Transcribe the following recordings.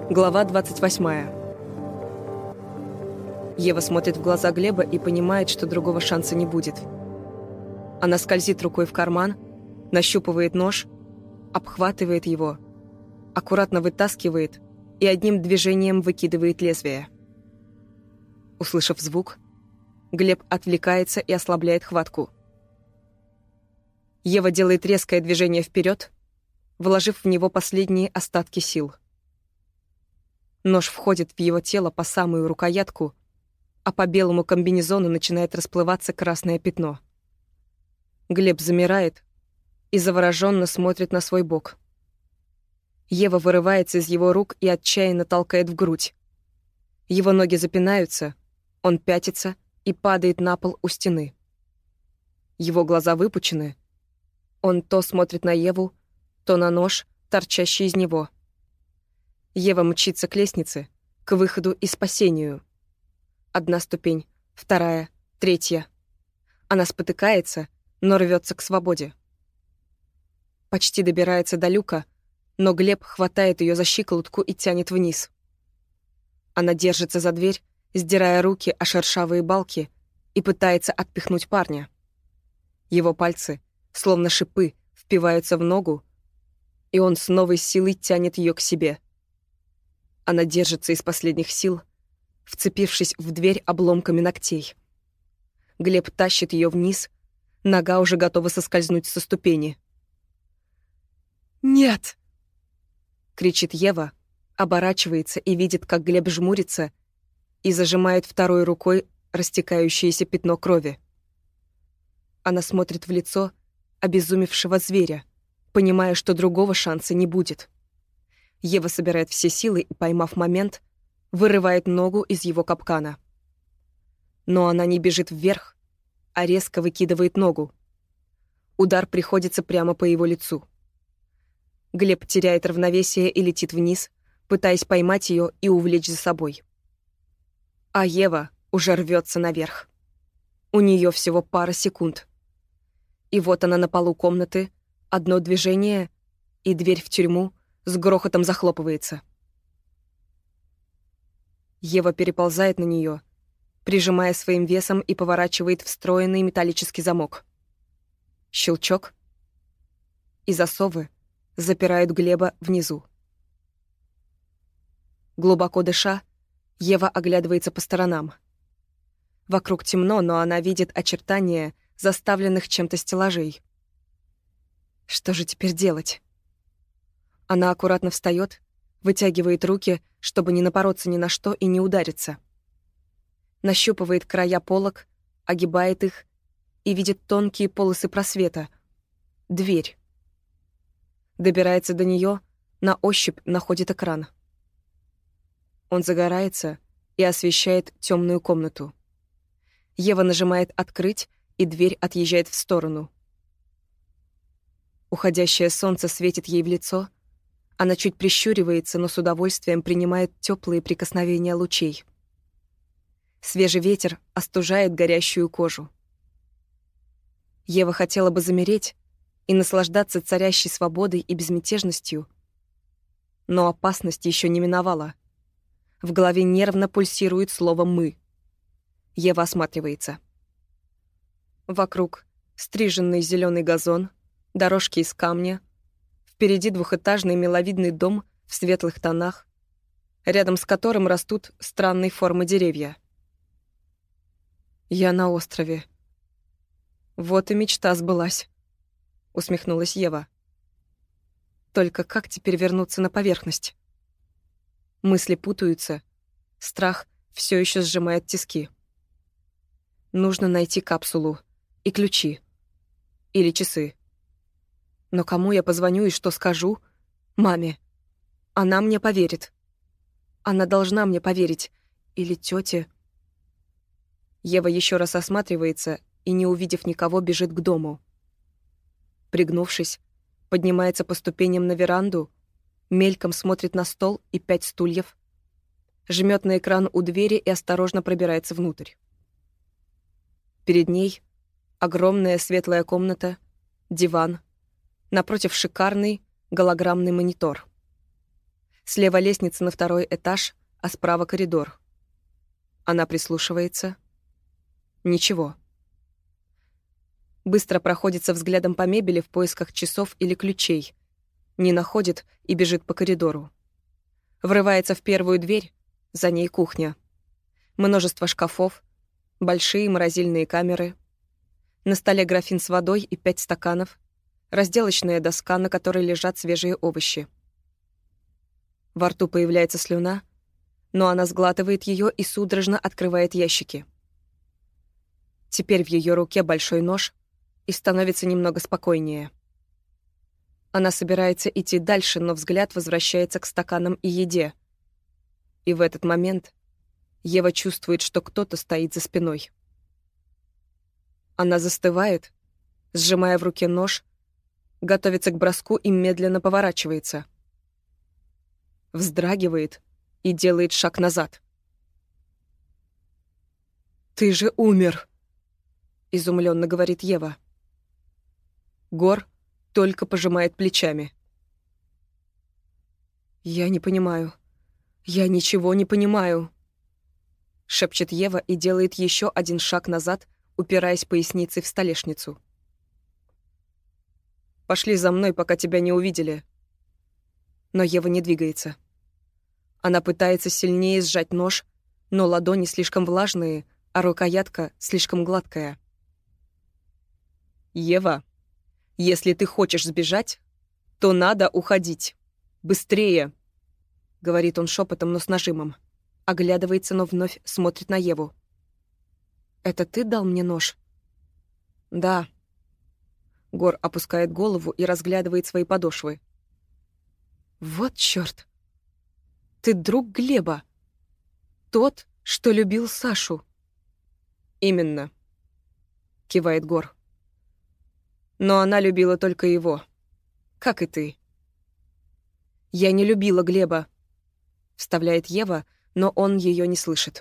Глава 28. Ева смотрит в глаза Глеба и понимает, что другого шанса не будет. Она скользит рукой в карман, нащупывает нож, обхватывает его, аккуратно вытаскивает и одним движением выкидывает лезвие. Услышав звук, Глеб отвлекается и ослабляет хватку. Ева делает резкое движение вперед, вложив в него последние остатки сил. Нож входит в его тело по самую рукоятку, а по белому комбинезону начинает расплываться красное пятно. Глеб замирает и завороженно смотрит на свой бок. Ева вырывается из его рук и отчаянно толкает в грудь. Его ноги запинаются, он пятится и падает на пол у стены. Его глаза выпучены. Он то смотрит на Еву, то на нож, торчащий из него. Ева мчится к лестнице, к выходу и спасению. Одна ступень, вторая, третья. Она спотыкается, но рвется к свободе. Почти добирается до люка, но Глеб хватает ее за щиколотку и тянет вниз. Она держится за дверь, сдирая руки о шершавые балки, и пытается отпихнуть парня. Его пальцы, словно шипы, впиваются в ногу, и он с новой силой тянет ее к себе. Она держится из последних сил, вцепившись в дверь обломками ногтей. Глеб тащит ее вниз, нога уже готова соскользнуть со ступени. «Нет!» — кричит Ева, оборачивается и видит, как Глеб жмурится и зажимает второй рукой растекающееся пятно крови. Она смотрит в лицо обезумевшего зверя, понимая, что другого шанса не будет. Ева собирает все силы и, поймав момент, вырывает ногу из его капкана. Но она не бежит вверх, а резко выкидывает ногу. Удар приходится прямо по его лицу. Глеб теряет равновесие и летит вниз, пытаясь поймать ее и увлечь за собой. А Ева уже рвется наверх. У нее всего пара секунд. И вот она на полу комнаты, одно движение, и дверь в тюрьму с грохотом захлопывается. Ева переползает на нее, прижимая своим весом и поворачивает встроенный металлический замок. Щелчок, и засовы запирают Глеба внизу. Глубоко дыша, Ева оглядывается по сторонам. Вокруг темно, но она видит очертания заставленных чем-то стеллажей. Что же теперь делать? Она аккуратно встает, вытягивает руки, чтобы не напороться ни на что и не удариться. Нащупывает края полок, огибает их и видит тонкие полосы просвета. Дверь. Добирается до нее, на ощупь находит экран. Он загорается и освещает темную комнату. Ева нажимает «Открыть», и дверь отъезжает в сторону. Уходящее солнце светит ей в лицо. Она чуть прищуривается, но с удовольствием принимает теплые прикосновения лучей. Свежий ветер остужает горящую кожу. Ева хотела бы замереть и наслаждаться царящей свободой и безмятежностью, но опасность еще не миновала. В голове нервно пульсирует слово «мы». Ева осматривается. Вокруг стриженный зеленый газон, дорожки из камня, впереди двухэтажный миловидный дом в светлых тонах, рядом с которым растут странной формы деревья. «Я на острове. Вот и мечта сбылась», — усмехнулась Ева. «Только как теперь вернуться на поверхность?» Мысли путаются, страх все еще сжимает тиски. Нужно найти капсулу и ключи. Или часы. Но кому я позвоню и что скажу? Маме. Она мне поверит. Она должна мне поверить. Или тете. Ева еще раз осматривается и, не увидев никого, бежит к дому. Пригнувшись, поднимается по ступеням на веранду, мельком смотрит на стол и 5 стульев, жмет на экран у двери и осторожно пробирается внутрь. Перед ней огромная светлая комната, диван, напротив шикарный голограммный монитор. Слева лестница на второй этаж, а справа коридор. Она прислушивается. Ничего. Быстро проходится взглядом по мебели в поисках часов или ключей. Не находит и бежит по коридору. Врывается в первую дверь, за ней кухня. Множество шкафов, большие морозильные камеры. На столе графин с водой и 5 стаканов, разделочная доска, на которой лежат свежие овощи. Во рту появляется слюна, но она сглатывает ее и судорожно открывает ящики. Теперь в ее руке большой нож, и становится немного спокойнее. Она собирается идти дальше, но взгляд возвращается к стаканам и еде. И в этот момент Ева чувствует, что кто-то стоит за спиной. Она застывает, сжимая в руке нож, готовится к броску и медленно поворачивается. Вздрагивает и делает шаг назад. «Ты же умер!» — изумленно говорит Ева. Гор только пожимает плечами. «Я не понимаю. Я ничего не понимаю», — шепчет Ева и делает еще один шаг назад, упираясь поясницей в столешницу. «Пошли за мной, пока тебя не увидели». Но Ева не двигается. Она пытается сильнее сжать нож, но ладони слишком влажные, а рукоятка слишком гладкая. «Ева, если ты хочешь сбежать, то надо уходить. Быстрее!» — говорит он шепотом, но с нажимом. Оглядывается, но вновь смотрит на Еву. «Это ты дал мне нож?» «Да». Гор опускает голову и разглядывает свои подошвы. «Вот чёрт! Ты друг Глеба. Тот, что любил Сашу». «Именно», — кивает Гор. «Но она любила только его, как и ты». «Я не любила Глеба», — вставляет Ева, но он ее не слышит.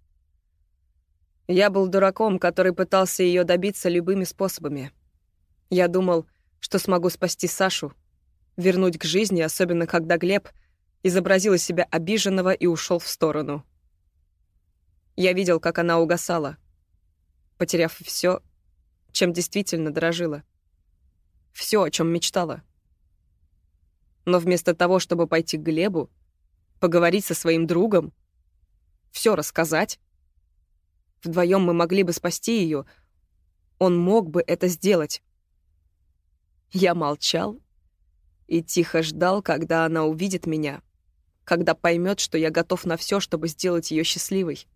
«Я был дураком, который пытался ее добиться любыми способами. Я думал, что смогу спасти Сашу, вернуть к жизни, особенно когда Глеб изобразил из себя обиженного и ушел в сторону. Я видел, как она угасала, потеряв все, чем действительно дорожила. Все, о чем мечтала. Но вместо того, чтобы пойти к Глебу, поговорить со своим другом, все рассказать, вдвоем мы могли бы спасти ее, он мог бы это сделать. Я молчал и тихо ждал, когда она увидит меня, когда поймет, что я готов на все, чтобы сделать ее счастливой.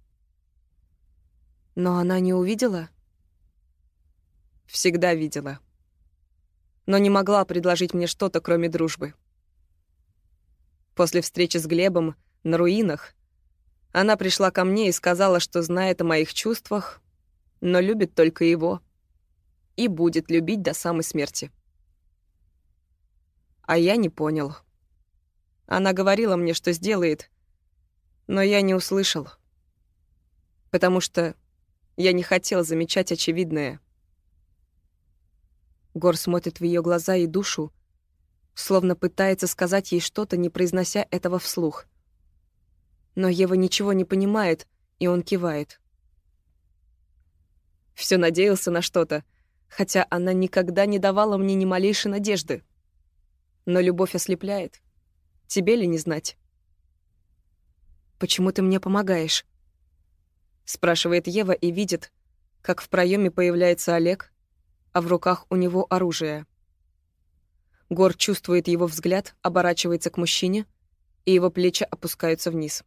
Но она не увидела? Всегда видела. Но не могла предложить мне что-то, кроме дружбы. После встречи с Глебом на руинах она пришла ко мне и сказала, что знает о моих чувствах, но любит только его и будет любить до самой смерти. А я не понял. Она говорила мне, что сделает, но я не услышал, потому что я не хотел замечать очевидное. Гор смотрит в ее глаза и душу, словно пытается сказать ей что-то, не произнося этого вслух. Но Ева ничего не понимает, и он кивает. Все надеялся на что-то, хотя она никогда не давала мне ни малейшей надежды. Но любовь ослепляет. Тебе ли не знать? «Почему ты мне помогаешь?» — спрашивает Ева и видит, как в проеме появляется Олег, а в руках у него оружие. Гор чувствует его взгляд, оборачивается к мужчине, и его плечи опускаются вниз.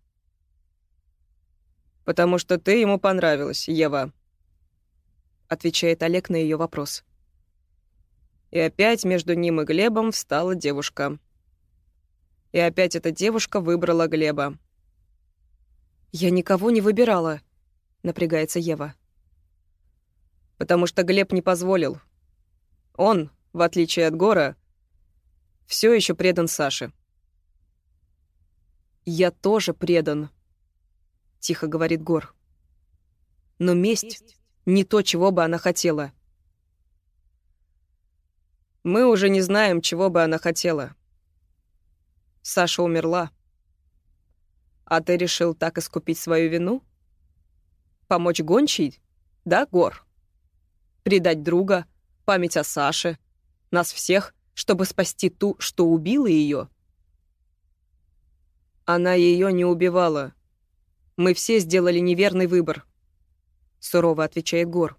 «Потому что ты ему понравилась, Ева», — отвечает Олег на ее вопрос. И опять между ним и Глебом встала девушка. И опять эта девушка выбрала Глеба. «Я никого не выбирала», — напрягается Ева. «Потому что Глеб не позволил. Он, в отличие от Гора, все еще предан Саше». «Я тоже предан», — тихо говорит Гор. «Но месть не то, чего бы она хотела». «Мы уже не знаем, чего бы она хотела. Саша умерла, А ты решил так искупить свою вину? Помочь гончей? Да, Гор? Предать друга, память о Саше, нас всех, чтобы спасти ту, что убила ее? Она ее не убивала. Мы все сделали неверный выбор, сурово отвечает Гор.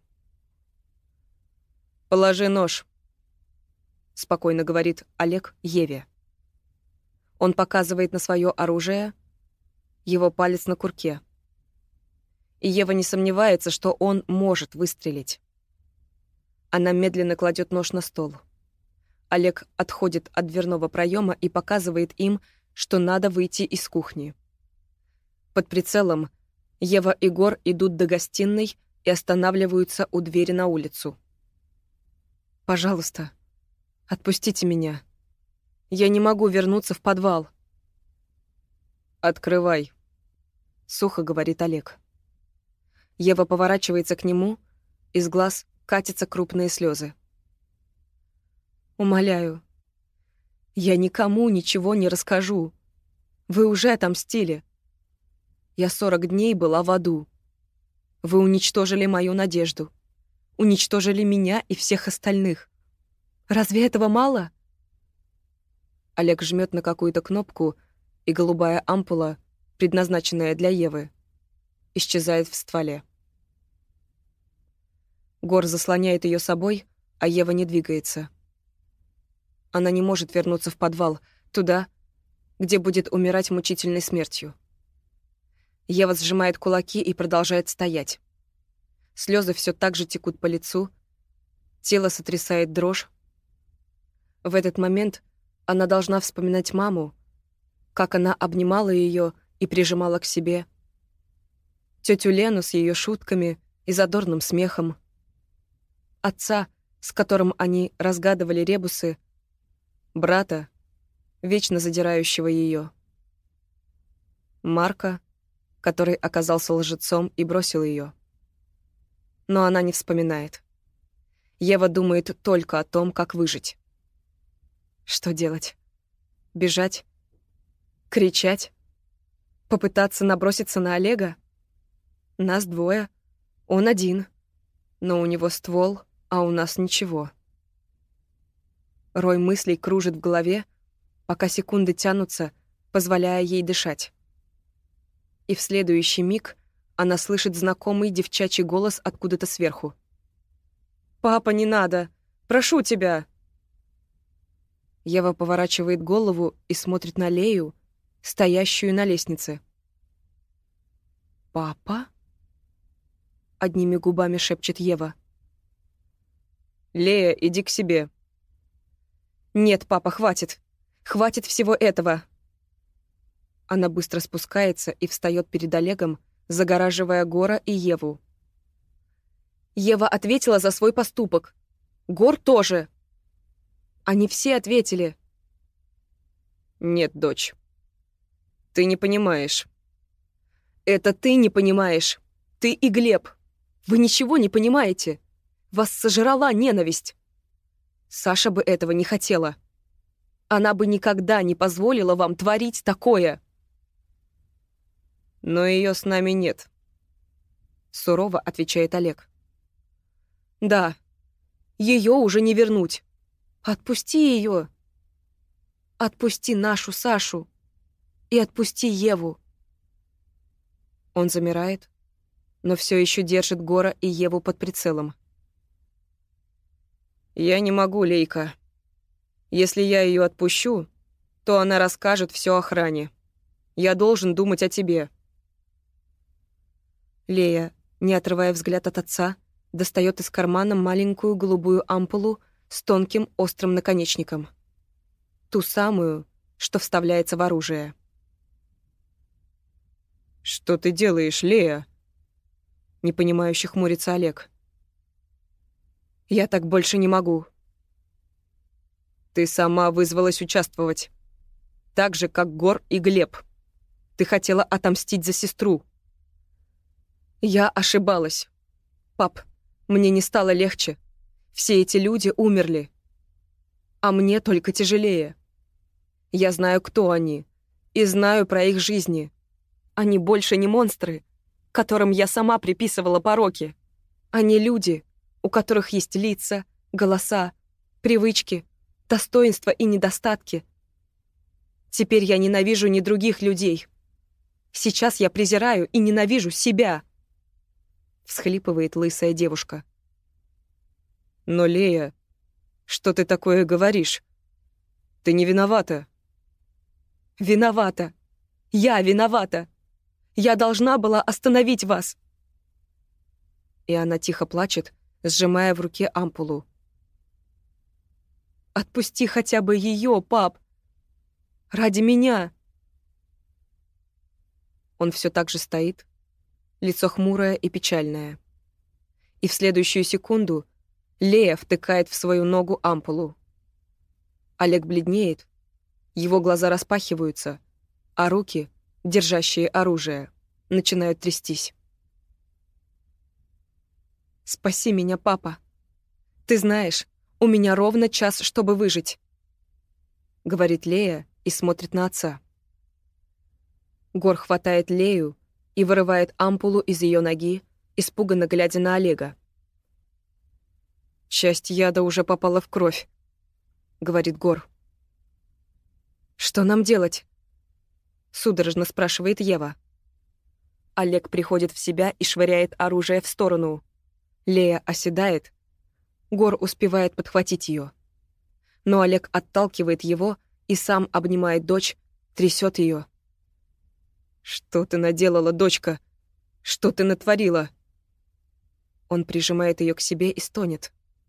Положи нож, спокойно говорит Олег Еве. Он показывает на свое оружие, его палец на курке. И Ева не сомневается, что он может выстрелить. Она медленно кладет нож на стол. Олег отходит от дверного проема и показывает им, что надо выйти из кухни. Под прицелом Ева и Гор идут до гостиной и останавливаются у двери на улицу. «Пожалуйста, отпустите меня. Я не могу вернуться в подвал». «Открывай», — сухо говорит Олег. Ева поворачивается к нему, из глаз катятся крупные слезы. «Умоляю, я никому ничего не расскажу. Вы уже отомстили. Я 40 дней была в аду. Вы уничтожили мою надежду. Уничтожили меня и всех остальных. Разве этого мало?» Олег жмет на какую-то кнопку, и голубая ампула, предназначенная для Евы, исчезает в стволе. Гор заслоняет ее собой, а Ева не двигается. Она не может вернуться в подвал, туда, где будет умирать мучительной смертью. Ева сжимает кулаки и продолжает стоять. Слезы все так же текут по лицу, тело сотрясает дрожь. В этот момент она должна вспоминать маму, как она обнимала ее и прижимала к себе, тетю Лену с ее шутками и задорным смехом, отца, с которым они разгадывали ребусы, брата, вечно задирающего ее, Марка, который оказался лжецом и бросил ее. Но она не вспоминает. Ева думает только о том, как выжить. Что делать? Бежать? Кричать? Попытаться наброситься на Олега? Нас двое, он один, но у него ствол, а у нас ничего. Рой мыслей кружит в голове, пока секунды тянутся, позволяя ей дышать. И в следующий миг она слышит знакомый девчачий голос откуда-то сверху. «Папа, не надо! Прошу тебя!» Ева поворачивает голову и смотрит на Лею, стоящую на лестнице. «Папа?» — одними губами шепчет Ева. «Лея, иди к себе». «Нет, папа, хватит. Хватит всего этого». Она быстро спускается и встает перед Олегом, загораживая Гора и Еву. Ева ответила за свой поступок. Гор тоже. Они все ответили. «Нет, дочь. Ты не понимаешь». «Это ты не понимаешь. Ты и Глеб. Вы ничего не понимаете. Вас сожрала ненависть. Саша бы этого не хотела. Она бы никогда не позволила вам творить такое». «Но ее с нами нет», — сурово отвечает Олег. «Да, ее уже не вернуть. Отпусти ее. Отпусти нашу Сашу. И отпусти Еву». Он замирает, но все еще держит Гора и Еву под прицелом. «Я не могу, Лейка. Если я ее отпущу, то она расскажет все охране. Я должен думать о тебе». Лея, не отрывая взгляд от отца, достает из кармана маленькую голубую ампулу с тонким острым наконечником. Ту самую, что вставляется в оружие. «Что ты делаешь, Лея?» Непонимающе хмурится Олег. «Я так больше не могу». «Ты сама вызвалась участвовать. Так же, как Гор и Глеб. Ты хотела отомстить за сестру». «Я ошибалась. Пап, мне не стало легче. Все эти люди умерли. А мне только тяжелее. Я знаю, кто они, и знаю про их жизни. Они больше не монстры, которым я сама приписывала пороки. Они люди, у которых есть лица, голоса, привычки, достоинства и недостатки. Теперь я ненавижу не других людей. Сейчас я презираю и ненавижу себя. Всхлипывает лысая девушка. Но, Лея, что ты такое говоришь? Ты не виновата. Виновата. Я виновата. Я должна была остановить вас. И она тихо плачет, сжимая в руке ампулу. Отпусти хотя бы ее, пап. Ради меня. Он все так же стоит, лицо хмурое и печальное. И в следующую секунду Лея втыкает в свою ногу ампулу. Олег бледнеет, его глаза распахиваются, а руки, держащие оружие, начинают трястись. «Спаси меня, папа. Ты знаешь, у меня ровно час, чтобы выжить», — говорит Лея и смотрит на отца. Гор хватает Лею и вырывает ампулу из ее ноги, испуганно глядя на Олега. «Часть яда уже попала в кровь», — говорит Гор. «Что нам делать?» — судорожно спрашивает Ева. Олег приходит в себя и швыряет оружие в сторону. Лея оседает. Гор успевает подхватить ее. Но Олег отталкивает его и сам обнимает дочь, трясет ее. «Что ты наделала, дочка? Что ты натворила?» Он прижимает ее к себе и стонет.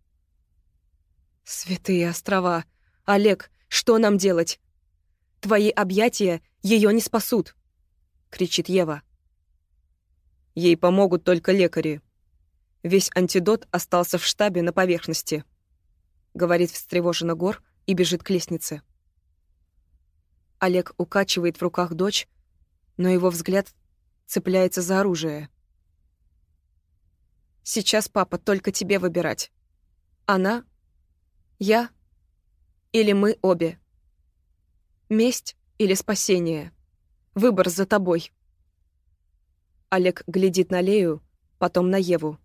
«Святые острова! Олег, что нам делать? Твои объятия ее не спасут!» — кричит Ева. «Ей помогут только лекари. Весь антидот остался в штабе на поверхности», — говорит встревоженно Гор и бежит к лестнице. Олег укачивает в руках дочь, но его взгляд цепляется за оружие. «Сейчас, папа, только тебе выбирать. Она, я или мы обе. Месть или спасение. Выбор за тобой». Олег глядит на Лею, потом на Еву.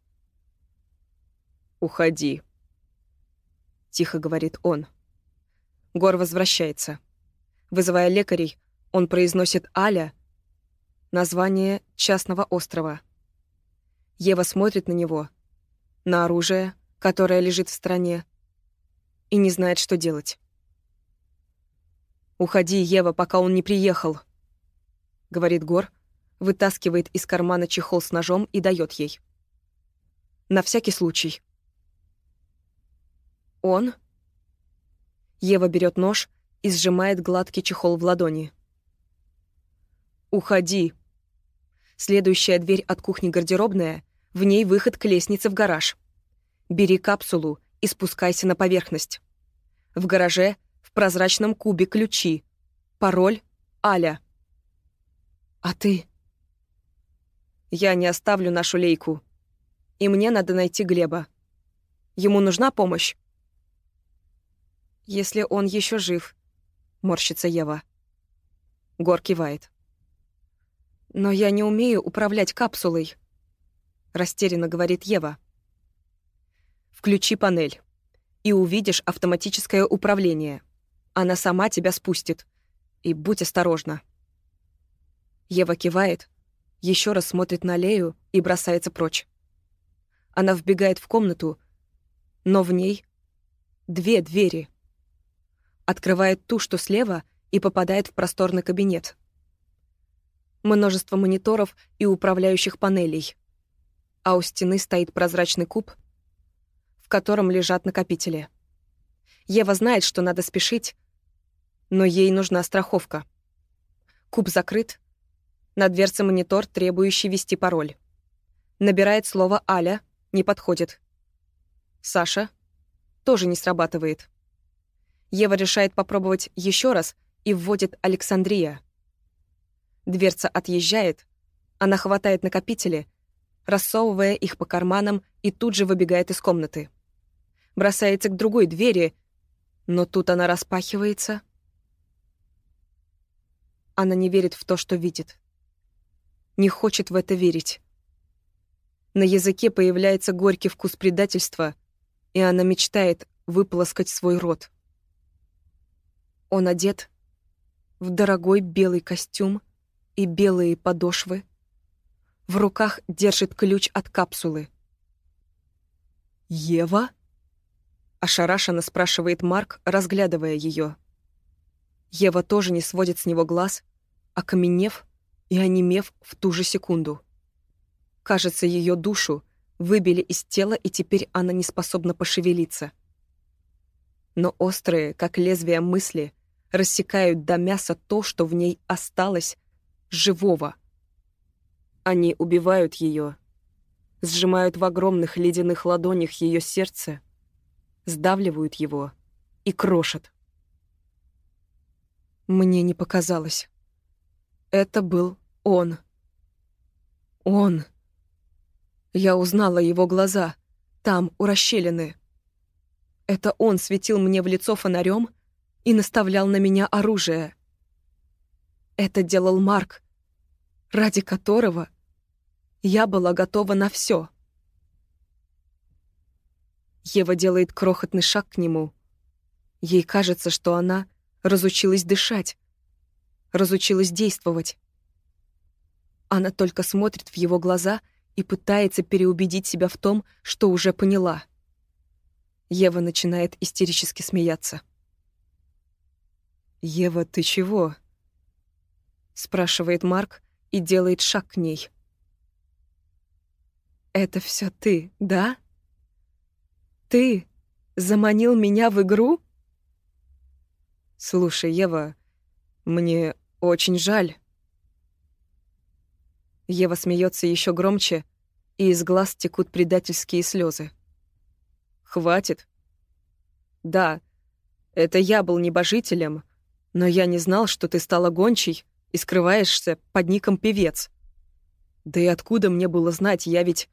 «Уходи», — тихо говорит он. Гор возвращается. Вызывая лекарей, он произносит «Аля», название частного острова. Ева смотрит на него, на оружие, которое лежит в стороне, и не знает, что делать. «Уходи, Ева, пока он не приехал», — говорит Гор, вытаскивает из кармана чехол с ножом и дает ей. «На всякий случай». «Он?» Ева берет нож и сжимает гладкий чехол в ладони. «Уходи». Следующая дверь от кухни-гардеробная, в ней выход к лестнице в гараж. Бери капсулу и спускайся на поверхность. В гараже в прозрачном кубе ключи. Пароль — Аля. «А ты?» «Я не оставлю нашу Лейку. И мне надо найти Глеба. Ему нужна помощь?» «Если он еще жив», — морщится Ева. Гор кивает. «Но я не умею управлять капсулой», — растерянно говорит Ева. «Включи панель, и увидишь автоматическое управление. Она сама тебя спустит. И будь осторожна». Ева кивает, еще раз смотрит на Лею и бросается прочь. Она вбегает в комнату, но в ней 2 двери. Открывает ту, что слева, и попадает в просторный кабинет. Множество мониторов и управляющих панелей. А у стены стоит прозрачный куб, в котором лежат накопители. Ева знает, что надо спешить, но ей нужна страховка. Куб закрыт, на дверце монитор, требующий ввести пароль. Набирает слово «Аля», не подходит. «Саша» тоже не срабатывает. Ева решает попробовать еще раз и вводит «Александрия». Дверца отъезжает, она хватает накопители, рассовывая их по карманам, и тут же выбегает из комнаты. Бросается к другой двери, но тут она распахивается. Она не верит в то, что видит. не хочет в это верить. На языке появляется горький вкус предательства, и она мечтает выполоскать свой рот. Он одет в дорогой белый костюм и белые подошвы. В руках держит ключ от капсулы. «Ева?» — ошарашенно спрашивает Марк, разглядывая ее. Ева тоже не сводит с него глаз, окаменев и онемев в ту же секунду. Кажется, ее душу выбили из тела, и теперь она не способна пошевелиться. Но острые, как лезвия мысли, рассекают до мяса то, что в ней осталось живого. Они убивают ее, сжимают в огромных ледяных ладонях ее сердце, сдавливают его и крошат. Мне не показалось. Это был он. Он. Я узнала его глаза, там, у расщелины. Это он светил мне в лицо фонарем и наставлял на меня оружие. Это делал Марк, ради которого я была готова на все. Ева делает крохотный шаг к нему. Ей кажется, что она разучилась дышать, разучилась действовать. Она только смотрит в его глаза и пытается переубедить себя в том, что уже поняла. Ева начинает истерически смеяться. «Ева, ты чего?» — спрашивает Марк и делает шаг к ней. «Это все ты, да? Ты заманил меня в игру?» «Слушай, Ева, мне очень жаль». Ева смеется еще громче, и из глаз текут предательские слезы. «Хватит. Да, это я был небожителем, но я не знал, что ты стала гончей и скрываешься под ником Певец. Да и откуда мне было знать, я ведь...»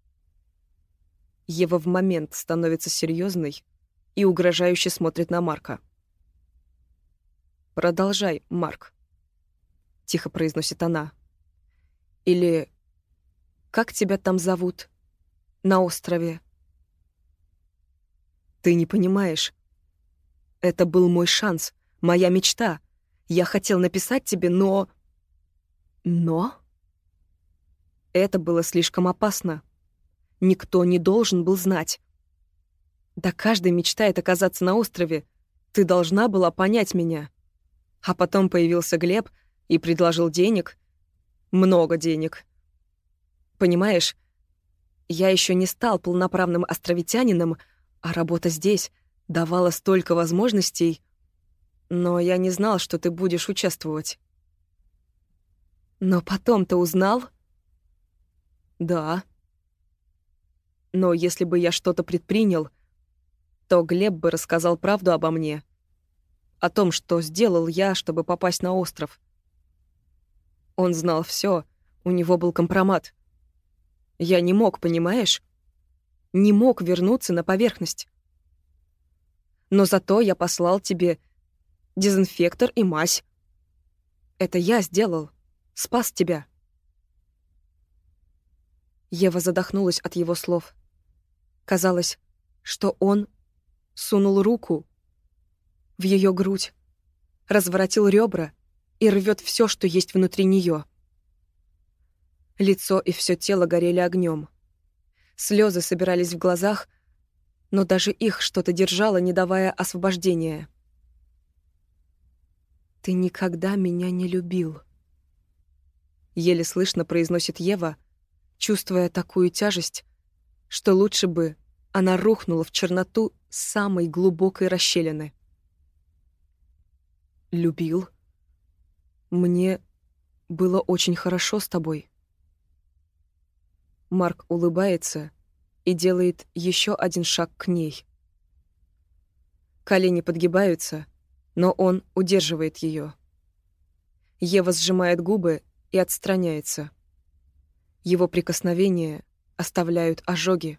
Ева в момент становится серьезной и угрожающе смотрит на Марка. «Продолжай, Марк», — тихо произносит она. «Или как тебя там зовут? На острове?» «Ты не понимаешь. Это был мой шанс, моя мечта. Я хотел написать тебе, но...» «Но?» Это было слишком опасно. Никто не должен был знать. Да каждый мечтает оказаться на острове. Ты должна была понять меня. А потом появился Глеб и предложил денег. Много денег. Понимаешь, я еще не стал полноправным островитянином, а работа здесь давала столько возможностей, но я не знал, что ты будешь участвовать. Но потом ты узнал? Да. Но если бы я что-то предпринял, то Глеб бы рассказал правду обо мне, о том, что сделал я, чтобы попасть на остров. Он знал все, у него был компромат. Я не мог, понимаешь? Не мог вернуться на поверхность. Но зато я послал тебе дезинфектор и мазь. Это я сделал. Спас тебя. Ева задохнулась от его слов. Казалось, что он сунул руку в ее грудь, разворотил ребра и рвет все, что есть внутри нее. Лицо и все тело горели огнем. Слезы собирались в глазах, но даже их что-то держало, не давая освобождения. «Ты никогда меня не любил», — еле слышно произносит Ева, чувствуя такую тяжесть, что лучше бы она рухнула в черноту самой глубокой расщелины. «Любил? Мне было очень хорошо с тобой». Марк улыбается и делает еще один шаг к ней. Колени подгибаются, но он удерживает ее. Ева сжимает губы и отстраняется. Его прикосновения оставляют ожоги.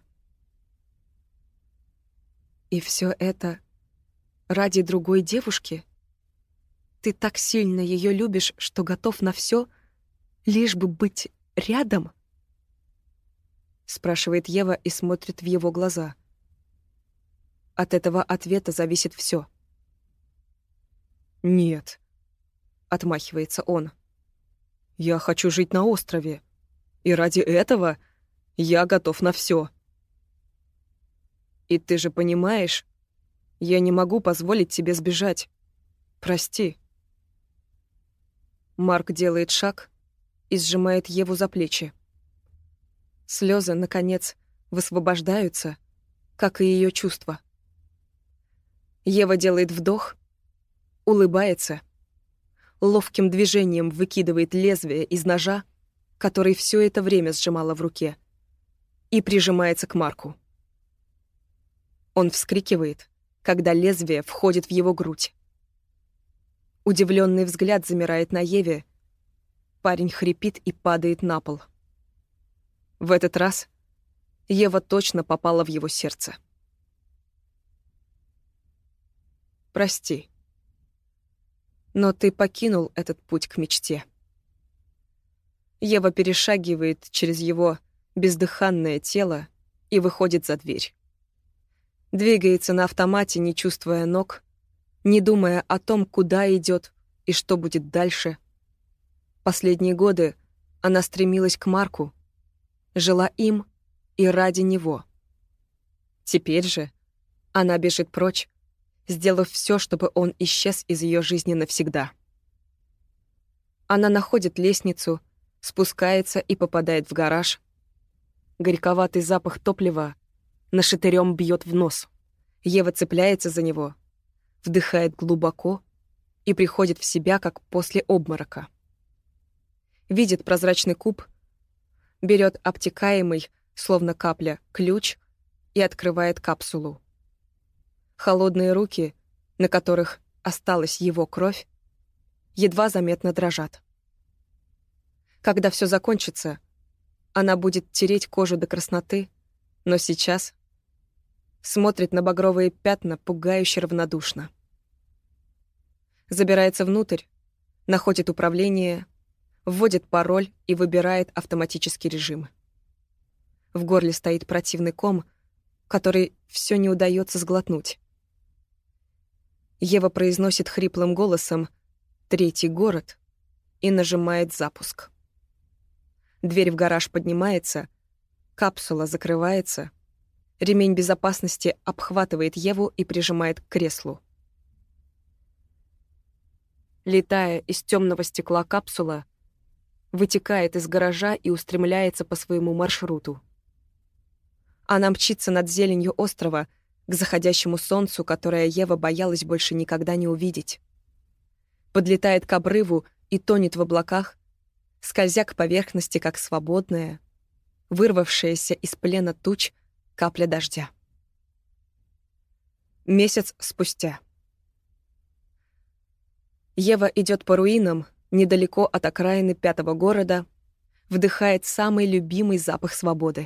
«И все это ради другой девушки? Ты так сильно ее любишь, что готов на все Лишь бы быть рядом? Спрашивает Ева и смотрит в его глаза. От этого ответа зависит все. «Нет», — отмахивается он. «Я хочу жить на острове, и ради этого я готов на все. И ты же понимаешь, я не могу позволить тебе сбежать. Прости». Марк делает шаг и сжимает Еву за плечи. Слезы, наконец, высвобождаются, как и ее чувства. Ева делает вдох, улыбается, ловким движением выкидывает лезвие из ножа, который все это время сжимала в руке, и прижимается к Марку. Он вскрикивает, когда лезвие входит в его грудь. Удивленный взгляд замирает на Еве. Парень хрипит и падает на пол. В этот раз Ева точно попала в его сердце. «Прости, но ты покинул этот путь к мечте». Ева перешагивает через его бездыханное тело и выходит за дверь. Двигается на автомате, не чувствуя ног, не думая о том, куда идет и что будет дальше. Последние годы она стремилась к Марку, жила им и ради него. Теперь же она бежит прочь, сделав все, чтобы он исчез из ее жизни навсегда. Она находит лестницу, спускается и попадает в гараж. Горьковатый запах топлива нашатырём бьет в нос. Ева цепляется за него, вдыхает глубоко и приходит в себя, как после обморока. Видит прозрачный куб, берет обтекаемый, словно капля, ключ и открывает капсулу. Холодные руки, на которых осталась его кровь, едва заметно дрожат. Когда все закончится, она будет тереть кожу до красноты, но сейчас смотрит на багровые пятна пугающе равнодушно. Забирается внутрь, находит управление, вводит пароль и выбирает автоматический режим. В горле стоит противный ком, который все не удается сглотнуть. Ева произносит хриплым голосом «Третий город» и нажимает запуск. Дверь в гараж поднимается, капсула закрывается, ремень безопасности обхватывает Еву и прижимает к креслу. Летая из темного стекла капсула, вытекает из гаража и устремляется по своему маршруту. Она мчится над зеленью острова к заходящему солнцу, которое Ева боялась больше никогда не увидеть. Подлетает к обрыву и тонет в облаках, скользя к поверхности, как свободная, вырвавшаяся из плена туч капля дождя. Месяц спустя. Ева идет по руинам, недалеко от окраины 5-го города, вдыхает самый любимый запах свободы.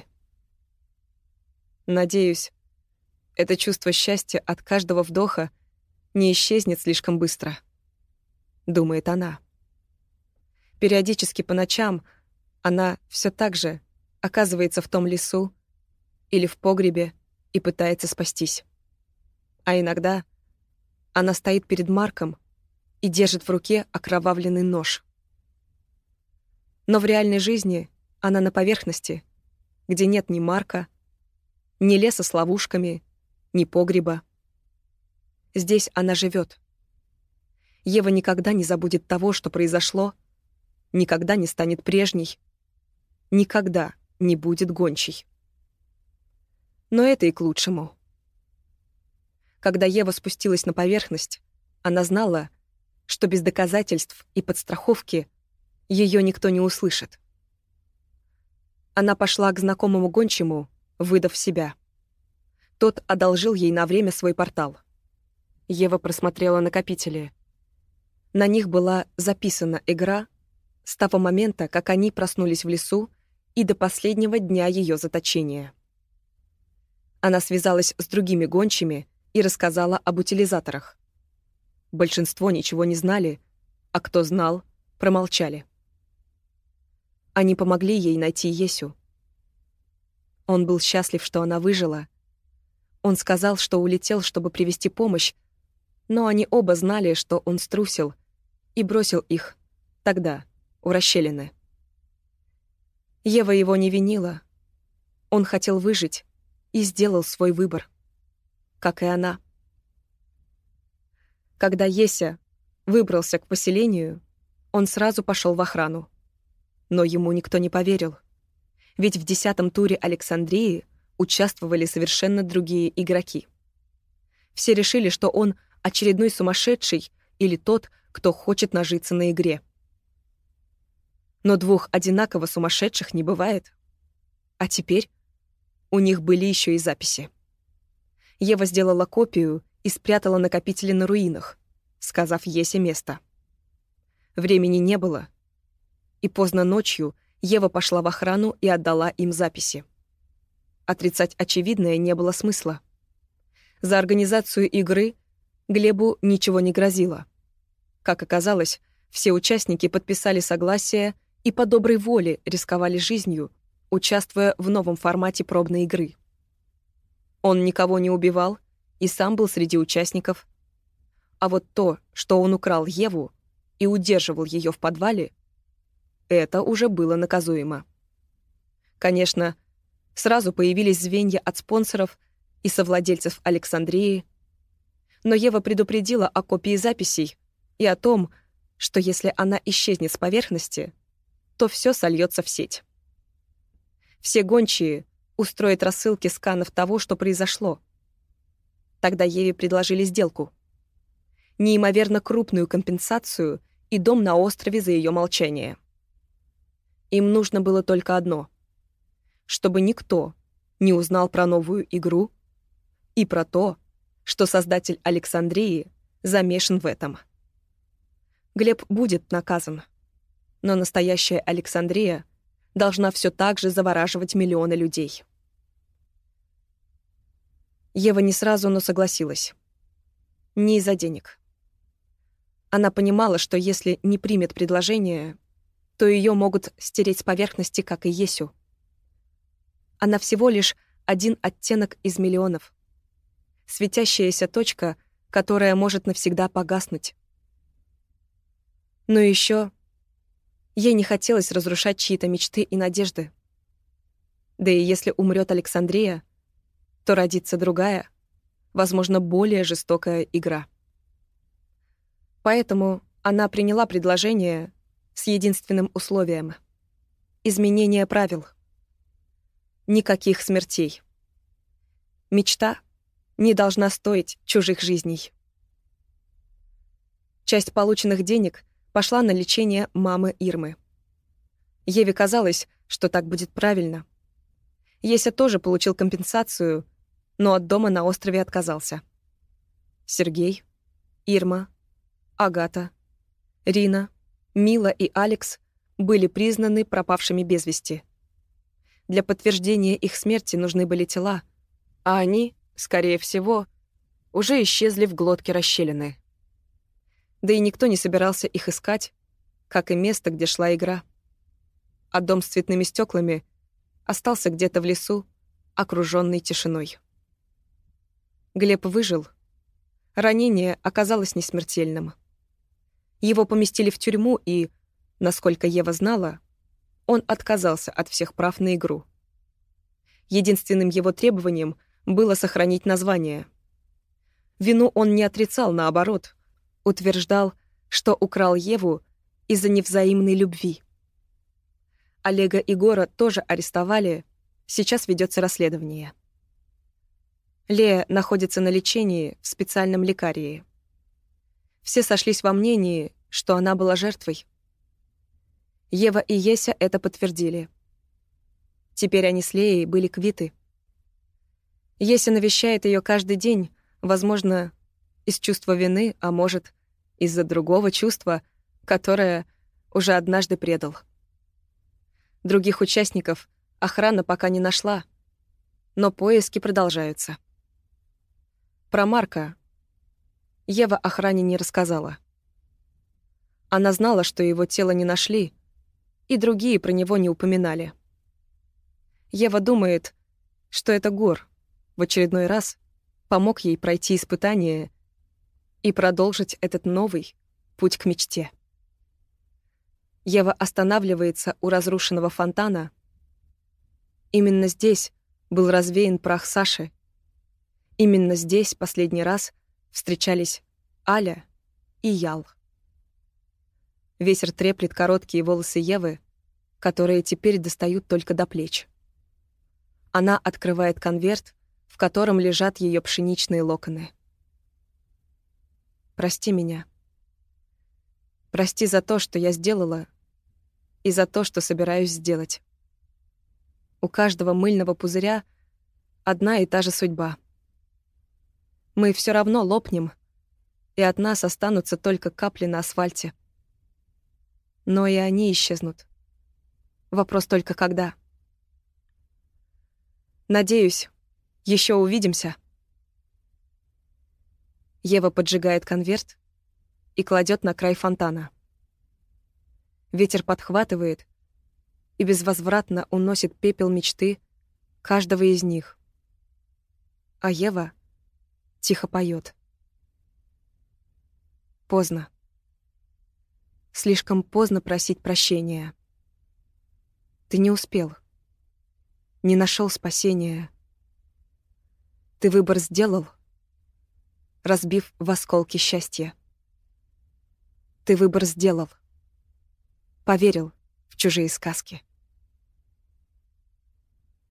Надеюсь, это чувство счастья от каждого вдоха не исчезнет слишком быстро, думает она. Периодически по ночам она все так же оказывается в том лесу или в погребе и пытается спастись. А иногда она стоит перед Марком и держит в руке окровавленный нож. Но в реальной жизни она на поверхности, где нет ни Марка, ни леса с ловушками, ни погреба. Здесь она живет. Ева никогда не забудет того, что произошло, никогда не станет прежней, никогда не будет гончей. Но это и к лучшему. Когда Ева спустилась на поверхность, она знала, что без доказательств и подстраховки ее никто не услышит. Она пошла к знакомому гончему, выдав себя. Тот одолжил ей на время свой портал. Ева просмотрела накопители. На них была записана игра с того момента, как они проснулись в лесу, и до последнего дня ее заточения. Она связалась с другими гончими и рассказала об утилизаторах. Большинство ничего не знали, а кто знал, промолчали. Они помогли ей найти Есю. Он был счастлив, что она выжила. Он сказал, что улетел, чтобы привести помощь, но они оба знали, что он струсил и бросил их тогда, у расщелины. Ева его не винила. Он хотел выжить и сделал свой выбор, как и она. Когда Еся выбрался к поселению, он сразу пошел в охрану. Но ему никто не поверил. Ведь в 10-м туре Александрии участвовали совершенно другие игроки. Все решили, что он очередной сумасшедший или тот, кто хочет нажиться на игре. Но двух одинаково сумасшедших не бывает. А теперь у них были еще и записи. Ева сделала копию и спрятала накопители на руинах, сказав Есе место. Времени не было, и поздно ночью Ева пошла в охрану и отдала им записи. Отрицать очевидное не было смысла. За организацию игры Глебу ничего не грозило. Как оказалось, все участники подписали согласие и по доброй воле рисковали жизнью, участвуя в новом формате пробной игры. Он никого не убивал и сам был среди участников. А вот то, что он украл Еву и удерживал ее в подвале, это уже было наказуемо. Конечно, сразу появились звенья от спонсоров и совладельцев Александрии, но Ева предупредила о копии записей и о том, что если она исчезнет с поверхности, то все сольется в сеть. Все гончие устроят рассылки сканов того, что произошло. Тогда Еве предложили сделку. Неимоверно крупную компенсацию и дом на острове за ее молчание. Им нужно было только одно — чтобы никто не узнал про новую игру и про то, что создатель Александрии замешан в этом. Глеб будет наказан, но настоящая Александрия должна все так же завораживать миллионы людей. Ева не сразу, но согласилась. Не из-за денег. Она понимала, что если не примет предложение, то ее могут стереть с поверхности, как и Есю. Она всего лишь один оттенок из миллионов. Светящаяся точка, которая может навсегда погаснуть. Но еще ей не хотелось разрушать чьи-то мечты и надежды. Да и если умрет Александрия, то родится другая, возможно, более жестокая игра. Поэтому она приняла предложение с единственным условием — изменение правил. Никаких смертей. Мечта не должна стоить чужих жизней. Часть полученных денег пошла на лечение мамы Ирмы. Еве казалось, что так будет правильно. Еся тоже получил компенсацию, но от дома на острове отказался. Сергей, Ирма, Агата, Рина, Мила и Алекс были признаны пропавшими без вести. Для подтверждения их смерти нужны были тела, а они, скорее всего, уже исчезли в глотке расщелины. Да и никто не собирался их искать, как и место, где шла игра. А дом с цветными стеклами остался где-то в лесу, окруженный тишиной. Глеб выжил. Ранение оказалось несмертельным. Его поместили в тюрьму и, насколько Ева знала, он отказался от всех прав на игру. Единственным его требованием было сохранить название. Вину он не отрицал, наоборот, утверждал, что украл Еву из-за невзаимной любви. Олега и Гора тоже арестовали, сейчас ведется расследование. Лея находится на лечении в специальном лекарии. Все сошлись во мнении, что она была жертвой. Ева и Еся это подтвердили. Теперь они с Леей были квиты. Еся навещает ее каждый день, возможно, из чувства вины, а может, из-за другого чувства, которое уже однажды предал. Других участников охрана пока не нашла, но поиски продолжаются. Про Марка Ева охране не рассказала. Она знала, что его тело не нашли, и другие про него не упоминали. Ева думает, что это Гор в очередной раз помог ей пройти испытание и продолжить этот новый путь к мечте. Ева останавливается у разрушенного фонтана. Именно здесь был развеян прах Саши. Именно здесь последний раз встречались Аля и Ял. Ветер треплет короткие волосы Евы, которые теперь достают только до плеч. Она открывает конверт, в котором лежат ее пшеничные локоны. «Прости меня. Прости за то, что я сделала, и за то, что собираюсь сделать. У каждого мыльного пузыря одна и та же судьба. Мы все равно лопнем, и от нас останутся только капли на асфальте. Но и они исчезнут. Вопрос только когда. Надеюсь, еще увидимся». Ева поджигает конверт и кладет на край фонтана. Ветер подхватывает и безвозвратно уносит пепел мечты каждого из них. А Ева тихо поет. Поздно. Слишком поздно просить прощения. Ты не успел. Не нашел спасения. Ты выбор сделал, разбив в осколки счастья. Ты выбор сделал. Поверил в чужие сказки.